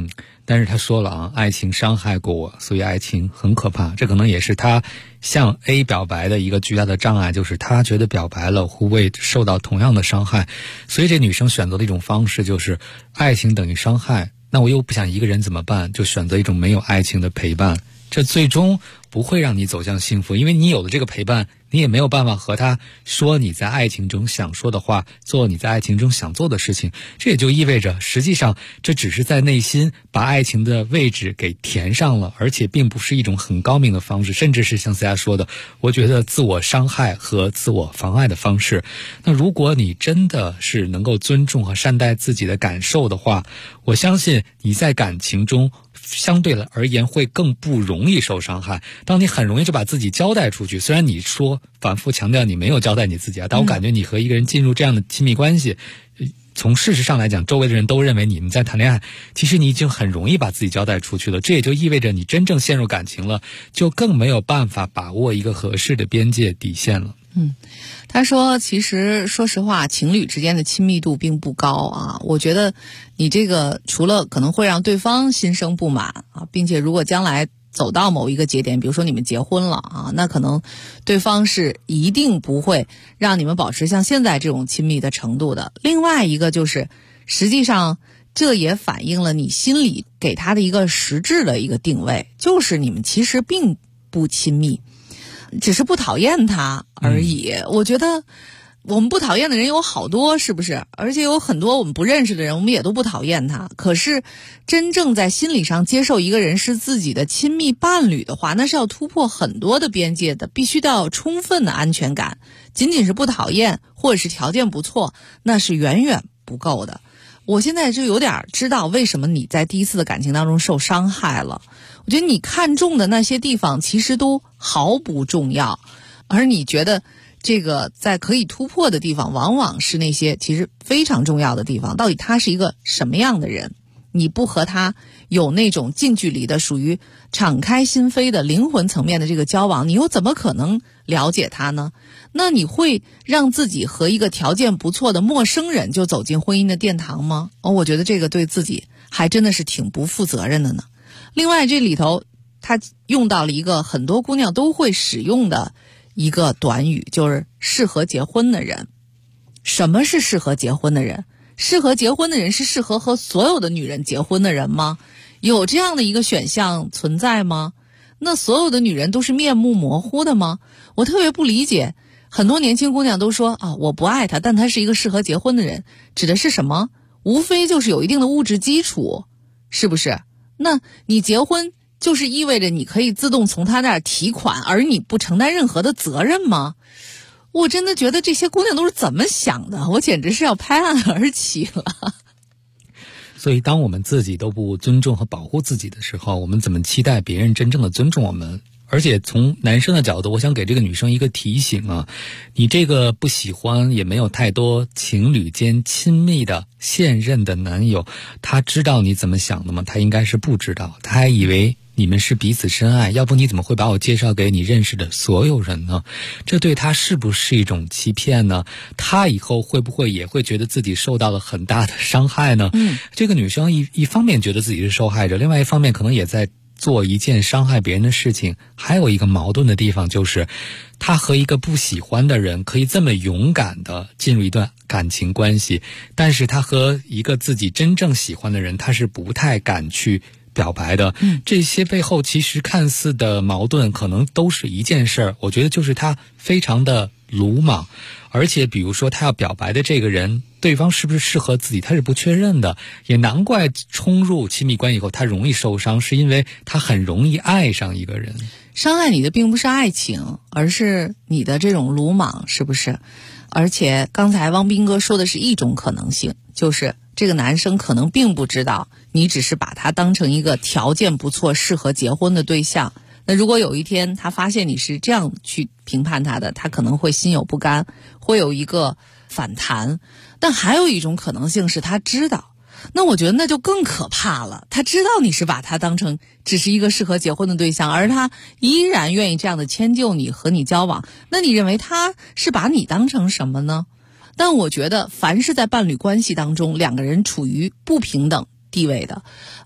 但是他说了啊，爱情伤害过我，所以爱情很可怕。这可能也是他向 A 表白的一个巨大的障碍，就是他觉得表白了会受到同样的伤害，所以这女生选择的一种方式就是爱情等于伤害，那我又不想一个人怎么办？就选择一种没有爱情的陪伴，这最终不会让你走向幸福，因为你有了这个陪伴，你也没有办法和他说你在爱情中想说的话，做你在爱情中想做的事情。这也就意味着实际上这只是在内心把爱情的位置给填上了，而且并不是一种很高明的方式，甚至是像思佳说的，我觉得自我伤害和自我妨碍的方式。那如果你真的是能够尊重和善待自己的感受的话，我相信你在感情中相对而言会更不容易受伤害。当你很容易就把自己交代出去，虽然你说反复强调你没有交代你自己啊，但我感觉你和一个人进入这样的亲密关系，从事实上来讲，周围的人都认为你们在谈恋爱，其实你已经很容易把自己交代出去了。这也就意味着你真正陷入感情了，就更没有办法把握一个合适的边界底线了。 他说其实说实话情侣之间的亲密度并不高啊，我觉得你这个除了可能会让对方心生不满啊，并且如果将来走到某一个节点，比如说你们结婚了啊，那可能对方是一定不会让你们保持像现在这种亲密的程度的。另外一个就是实际上这也反映了你心里给他的一个实质的一个定位，就是你们其实并不亲密，只是不讨厌他而已。我觉得我们不讨厌的人有好多，是不是？而且有很多我们不认识的人，我们也都不讨厌他。可是真正在心理上接受一个人是自己的亲密伴侣的话，那是要突破很多的边界的，必须得要有充分的安全感。仅仅是不讨厌或者是条件不错，那是远远不够的。我现在就有点知道为什么你在第一次的感情当中受伤害了。我觉得你看中的那些地方其实都毫不重要，而你觉得这个在可以突破的地方往往是那些其实非常重要的地方。到底他是一个什么样的人，你不和他有那种近距离的属于敞开心扉的灵魂层面的这个交往，你又怎么可能了解他呢？那你会让自己和一个条件不错的陌生人就走进婚姻的殿堂吗？我觉得这个对自己还真的是挺不负责任的呢。另外这里头他用到了一个很多姑娘都会使用的一个短语，就是适合结婚的人。什么是适合结婚的人？适合结婚的人是适合和所有的女人结婚的人吗？有这样的一个选项存在吗？那所有的女人都是面目模糊的吗？我特别不理解，很多年轻姑娘都说啊，我不爱他，但他是一个适合结婚的人，指的是什么？无非就是有一定的物质基础，是不是？那你结婚就是意味着你可以自动从他那儿提款，而你不承担任何的责任吗？我真的觉得这些姑娘都是怎么想的，我简直是要拍案而起了。 所以当我们自己都不尊重和保护自己的时候，我们怎么期待别人真正的尊重我们？而且从男生的角度，我想给这个女生一个提醒啊，你这个不喜欢也没有太多情侣间亲密的现任的男友，他知道你怎么想的吗？他应该是不知道，他还以为你们是彼此深爱，要不你怎么会把我介绍给你认识的所有人呢？这对他是不是一种欺骗呢？他以后会不会也会觉得自己受到了很大的伤害呢？这个女生一方面觉得自己是受害者，另外一方面可能也在做一件伤害别人的事情。还有一个矛盾的地方就是，他和一个不喜欢的人可以这么勇敢的进入一段感情关系，但是他和一个自己真正喜欢的人，他是不太敢去表白的。这些背后其实看似的矛盾可能都是一件事儿，我觉得就是他非常的鲁莽。而且比如说他要表白的这个人，对方是不是适合自己，他是不确认的。也难怪冲入亲密关系以后他容易受伤，是因为他很容易爱上一个人。 伤害你的并不是爱情，而是你的这种鲁莽，是不是？而且刚才汪斌哥说的是一种可能性，就是这个男生可能并不知道你只是把他当成一个条件不错适合结婚的对象。那如果有一天他发现你是这样去评判他的，他可能会心有不甘，会有一个反弹。但还有一种可能性是他知道，那我觉得那就更可怕了。他知道你是把他当成只是一个适合结婚的对象，而他依然愿意这样的迁就你和你交往，那你认为他是把你当成什么呢？但我觉得凡是在伴侣关系当中两个人处于不平等地位的，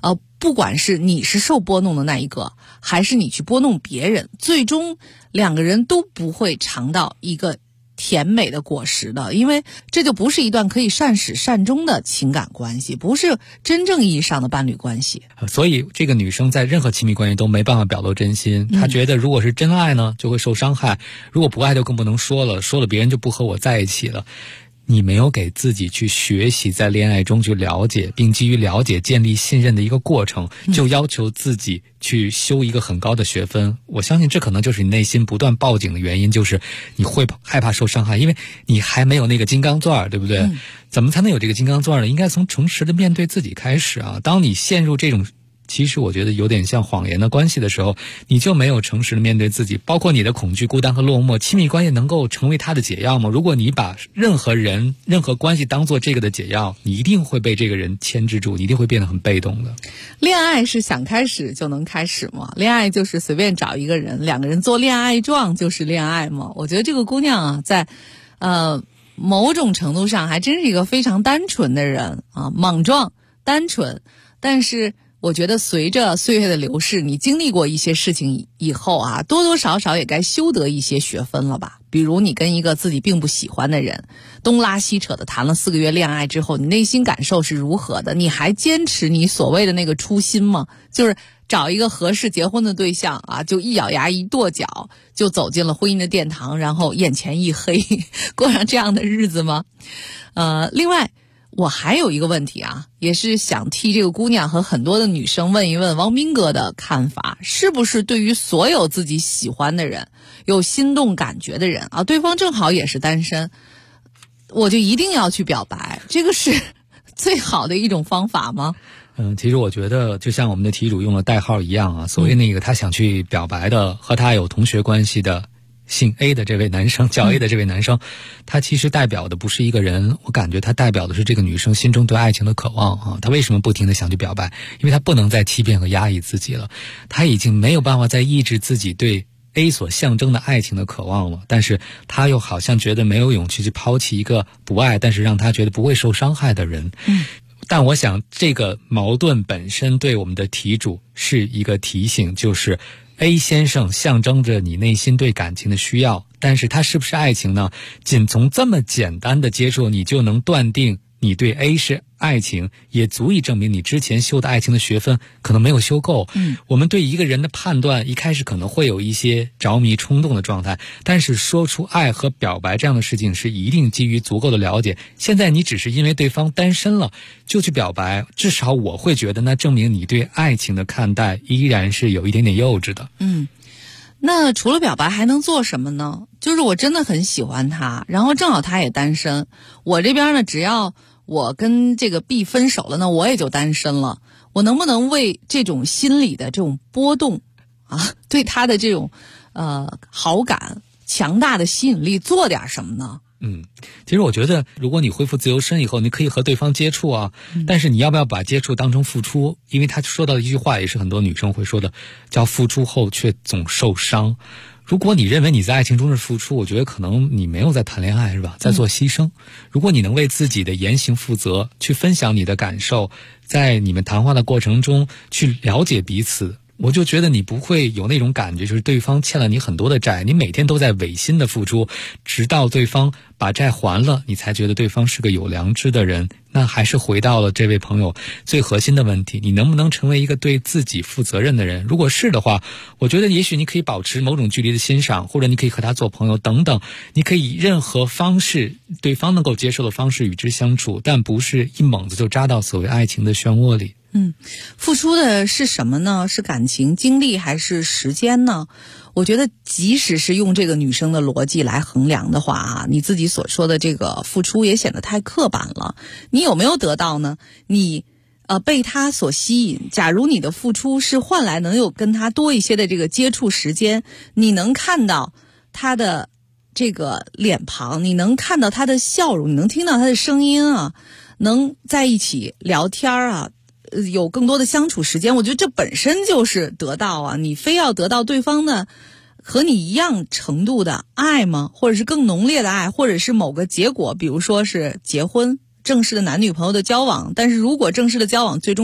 不管是你是受拨弄的那一个，还是你去拨弄别人，最终两个人都不会尝到一个甜美的果实的，因为这就不是一段可以善始善终的情感关系，不是真正意义上的伴侣关系。 所以这个女生在任何亲密关系都没办法表露真心，她觉得如果是真爱呢，就会受伤害，如果不爱就更不能说了，说了别人就不和我在一起了。你没有给自己去学习在恋爱中去了解，并基于了解建立信任的一个过程，就要求自己去修一个很高的学分。我相信这可能就是你内心不断报警的原因，就是你会害怕受伤害，因为你还没有那个金刚钻，对不对？怎么才能有这个金刚钻呢？应该从诚实的面对自己开始啊！当你陷入这种其实我觉得有点像谎言的关系的时候，你就没有诚实的面对自己，包括你的恐惧、孤单和落寞。亲密关系能够成为它的解药吗？如果你把任何人、任何关系当做这个的解药，你一定会被这个人牵制住，你一定会变得很被动的。 恋爱是想开始就能开始吗？恋爱就是随便找一个人，两个人做恋爱状就是恋爱吗？我觉得这个姑娘啊，在某种程度上还真是一个非常单纯的人啊，莽撞、单纯，但是我觉得随着岁月的流逝，你经历过一些事情以后啊，多多少少也该修得一些学分了吧。比如你跟一个自己并不喜欢的人东拉西扯的谈了4个月恋爱之后，你内心感受是如何的？你还坚持你所谓的那个初心吗？就是找一个合适结婚的对象啊，就一咬牙一跺脚就走进了婚姻的殿堂，然后眼前一黑，过上这样的日子吗？另外我还有一个问题啊，也是想替这个姑娘和很多的女生问一问汪斌哥的看法，是不是对于所有自己喜欢的人、有心动感觉的人啊，对方正好也是单身，我就一定要去表白，这个是最好的一种方法吗？ 其实我觉得就像我们的题主用了代号一样啊，所谓那个他想去表白的和他有同学关系的姓 A 的这位男生，叫 A 的这位男生，他其实代表的不是一个人，我感觉他代表的是这个女生心中对爱情的渴望啊。他为什么不停地想去表白？因为他不能再欺骗和压抑自己了，他已经没有办法再抑制自己对 A 所象征的爱情的渴望了，但是他又好像觉得没有勇气去抛弃一个不爱但是让他觉得不会受伤害的人。但我想这个矛盾本身对我们的题主是一个提醒，就是 A 先生象征着你内心对感情的需要，但是它是不是爱情呢？仅从这么简单的接触，你就能断定你对 A 是爱情，也足以证明你之前修的爱情的学分可能没有修够。我们对一个人的判断一开始可能会有一些着迷冲动的状态，但是说出爱和表白这样的事情是一定基于足够的了解。现在你只是因为对方单身了就去表白，至少我会觉得那证明你对爱情的看待依然是有一点点幼稚的。 那除了表白还能做什么呢？就是我真的很喜欢他，然后正好他也单身，我这边呢只要我跟这个 B 分手了呢，我也就单身了。我能不能为这种心理的这种波动啊，对他的这种好感、强大的吸引力做点什么呢？ 其实我觉得如果你恢复自由身以后，你可以和对方接触啊，但是你要不要把接触当成付出？因为他说到的一句话也是很多女生会说的，叫付出后却总受伤。如果你认为你在爱情中是付出，我觉得可能你没有在谈恋爱，是吧？在做牺牲。如果你能为自己的言行负责，去分享你的感受，在你们谈话的过程中去了解彼此，我就觉得你不会有那种感觉，就是对方欠了你很多的债，你每天都在违心的付出，直到对方把债还了，你才觉得对方是个有良知的人。那还是回到了这位朋友最核心的问题，你能不能成为一个对自己负责任的人？如果是的话，我觉得也许你可以保持某种距离的欣赏，或者你可以和他做朋友等等，你可以以任何方式，对方能够接受的方式与之相处，但不是一猛子就扎到所谓爱情的漩涡里。 付出的是什么呢？是感情、精力还是时间呢？我觉得即使是用这个女生的逻辑来衡量的话啊，你自己所说的这个付出也显得太刻板了。你有没有得到呢？你被他所吸引，假如你的付出是换来能有跟他多一些的这个接触时间，你能看到他的这个脸庞，你能看到他的笑容，你能听到他的声音啊，能在一起聊天啊，有更多的相处时间，我觉得这本身就是得到啊！你非要得到对方的和你一样程度的爱吗？或者是更浓烈的爱，或者是某个结果，比如说是结婚，正式的男女朋友的交往。但是如果正式的交往最终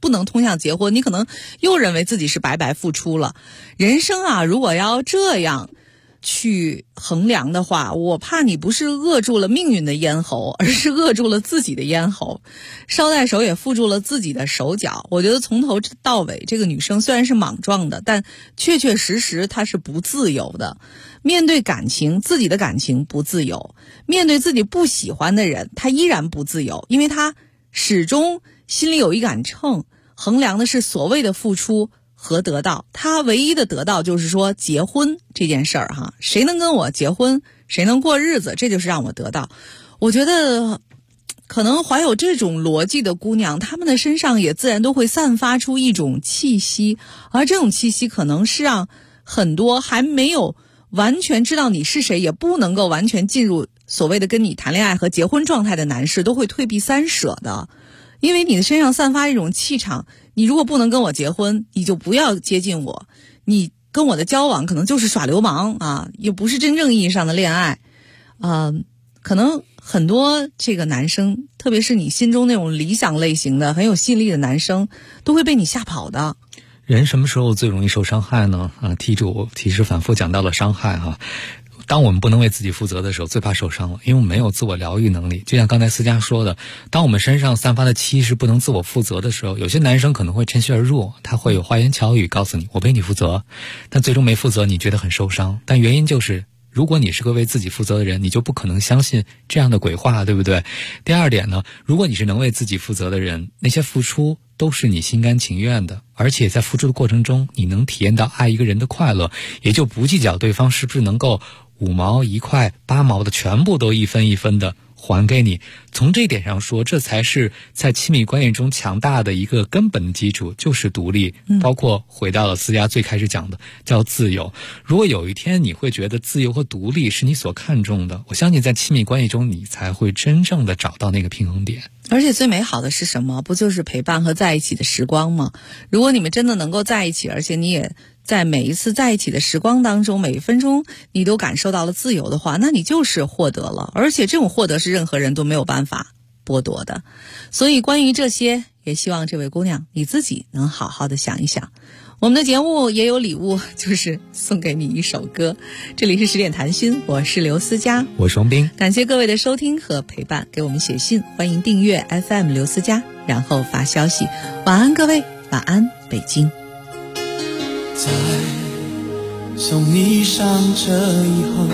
不能通向结婚，你可能又认为自己是白白付出了。人生啊，如果要这样去衡量的话，我怕你不是扼住了命运的咽喉，而是扼住了自己的咽喉，捎带手也缚住了自己的手脚。我觉得从头到尾，这个女生虽然是莽撞的，但确确实实她是不自由的。面对感情，自己的感情不自由；面对自己不喜欢的人，她依然不自由，因为她始终心里有一杆秤，衡量的是所谓的付出和得到。他唯一的得到就是说结婚这件事儿哈，谁能跟我结婚，谁能过日子，这就是让我得到。我觉得可能怀有这种逻辑的姑娘，她们的身上也自然都会散发出一种气息，而这种气息可能是让很多还没有完全知道你是谁，也不能够完全进入所谓的跟你谈恋爱和结婚状态的男士都会退避三舍的。因为你的身上散发一种气场，你如果不能跟我结婚，你就不要接近我，你跟我的交往可能就是耍流氓啊，也不是真正意义上的恋爱。可能很多这个男生，特别是你心中那种理想类型的很有吸引力的男生，都会被你吓跑的。 人什么时候最容易受伤害呢？题主其实反复讲到了伤害哈。当我们不能为自己负责的时候，最怕受伤了，因为我们没有自我疗愈能力。就像刚才思佳说的，当我们身上散发的气是不能自我负责的时候，有些男生可能会趁虚而入，他会有花言巧语告诉你我为你负责，但最终没负责，你觉得很受伤。但原因就是如果你是个为自己负责的人，你就不可能相信这样的鬼话，对不对？第二点呢，如果你是能为自己负责的人，那些付出都是你心甘情愿的，而且在付出的过程中，你能体验到爱一个人的快乐，也就不计较对方是不是能够5毛1块8毛的全部都一分一分的还给你。从这一点上说，这才是在亲密关系中强大的一个根本的基础，就是独立。包括回到了思佳最开始讲的叫自由。如果有一天你会觉得自由和独立是你所看重的，我相信在亲密关系中你才会真正的找到那个平衡点。 而且最美好的是什么？不就是陪伴和在一起的时光吗？如果你们真的能够在一起，而且你也在每一次在一起的时光当中，每一分钟你都感受到了自由的话，那你就是获得了。而且这种获得是任何人都没有办法剥夺的。所以关于这些，也希望这位姑娘你自己能好好的想一想。我们的节目也有礼物，就是送给你一首歌。这里是10点谈心，我是刘思佳， 我是王斌。感谢各位的收听和陪伴，给我们写信，欢迎订阅 FM 刘思佳，然后发消息。晚安各位，晚安北京。 在送你上车以后，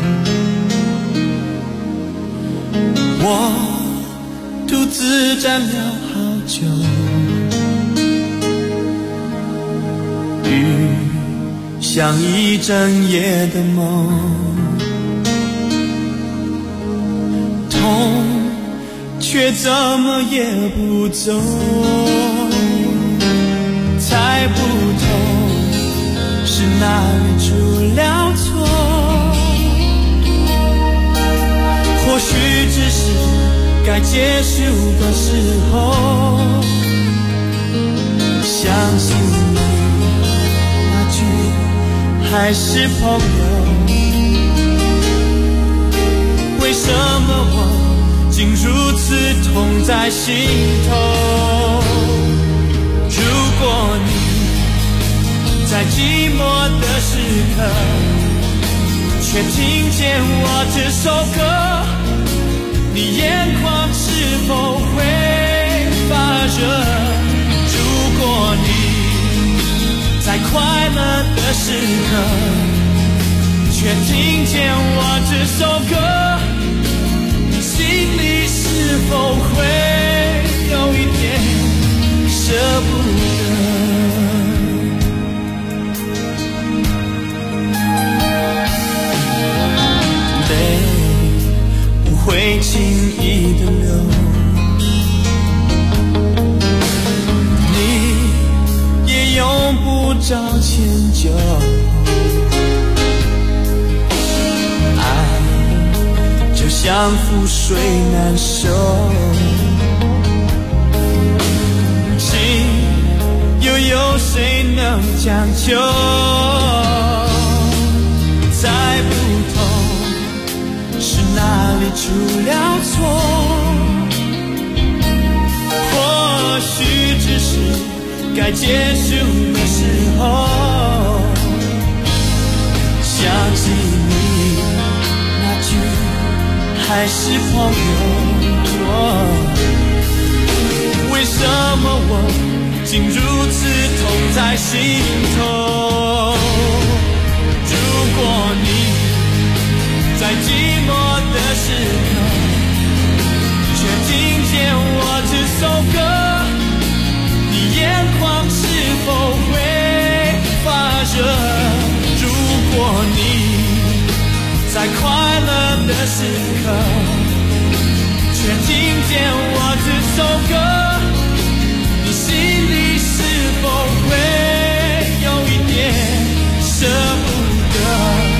我独自站了好久，雨像一整夜的梦，痛却怎么也不走，猜不透是哪里出了错，或许只是该结束的时候。相信你那句还是朋友，为什么我竟如此痛在心头？如果你在寂寞的时刻却听见我这首歌，你眼眶是否会发热？如果你在快乐的时刻却听见我这首歌，你心里是否会有一点舍不得？不会轻易的流，你也用不着迁就，爱就像覆水难收，情又有谁能将就？猜不透是哪里出了错，或许只是该结束的时候，想起你那句还是朋友。为什么我竟如此痛在心头？如果你在寂寞的时刻却听见我这首歌，你眼眶是否会发热？如果你在快乐的时刻却听见我这首歌，你心里是否会有一点舍不得？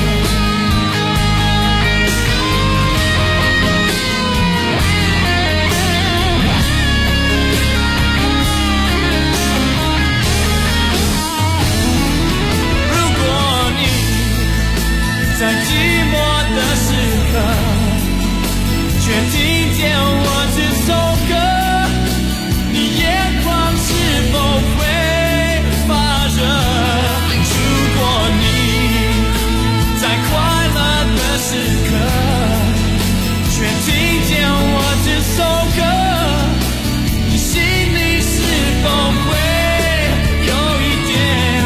在寂寞的时刻却听见我这首歌，你眼眶是否会发热？如果你在快乐的时刻却听见我这首歌，你心里是否会有一点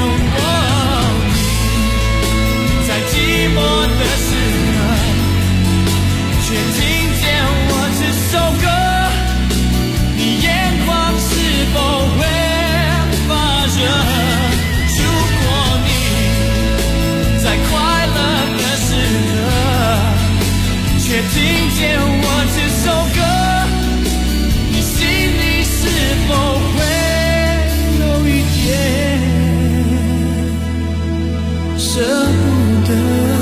在寂寞的时刻却听见我这首歌，你眼眶是否会发热？如果你在快乐的时刻却听见我这首歌，你心里是否会有一点舍不得？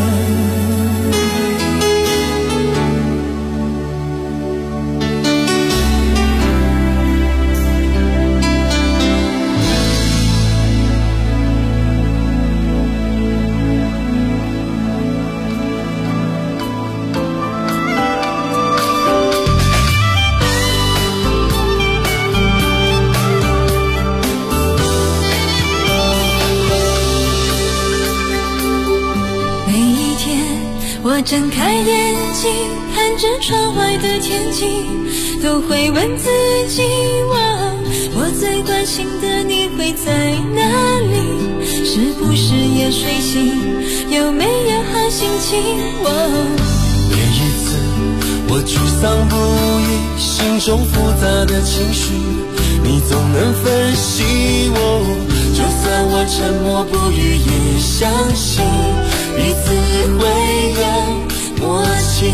我睁开眼睛，看着窗外的天气，都会问自己，我最关心的你会在哪里？是不是也睡醒？有没有好心情？ 每一次我沮丧不已，心中复杂的情绪，你总能分析我。就算我沉默不语，也相信彼此会有默契。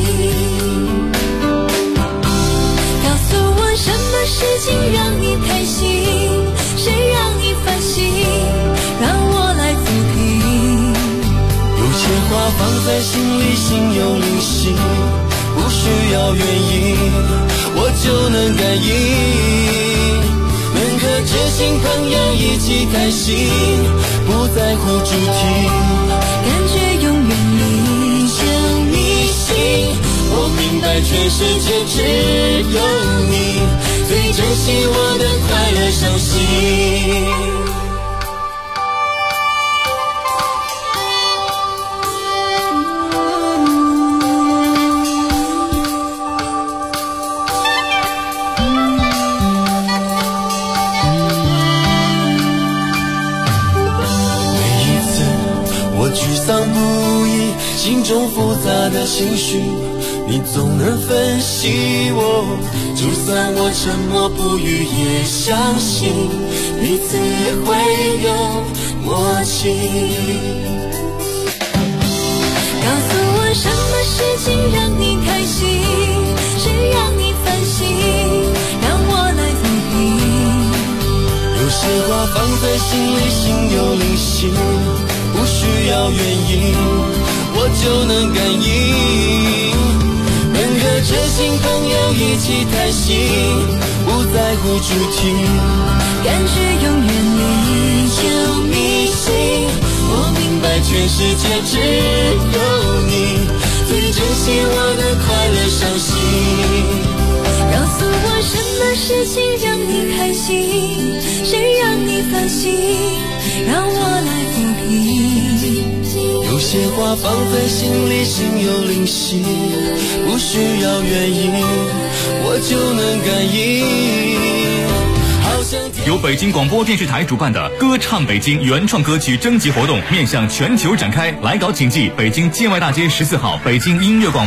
告诉我什么事情让你开心，谁让你烦心，让我来抚平。 有些话放在心里，心有灵犀，不需要原因，我就能感应。能和知心朋友一起开心，不在乎主题， 感觉永远你就迷信。我明白全世界只有你最珍惜我的快乐伤心。心中复杂的情绪，你总能分析我。就算我沉默不语，也相信彼此会有默契。 告诉我什么事情让你开心，谁让你烦心，让我来抚平。 有些话放在心里，心有灵犀，不需要原因，我就能感应。能和知心朋友一起开心，不在乎主题， 感觉永远你就迷信。我明白全世界只有你最珍惜我的快乐伤心。 告诉我什么事情让你开心，谁让你你烦心，让我来抚平。 有些话放在心里，心有灵犀，不需要原因，我就能感应。 由北京广播电视台主办的歌唱北京原创歌曲征集活动面向全球展开，来稿请寄北京建外大街14号北京音乐广播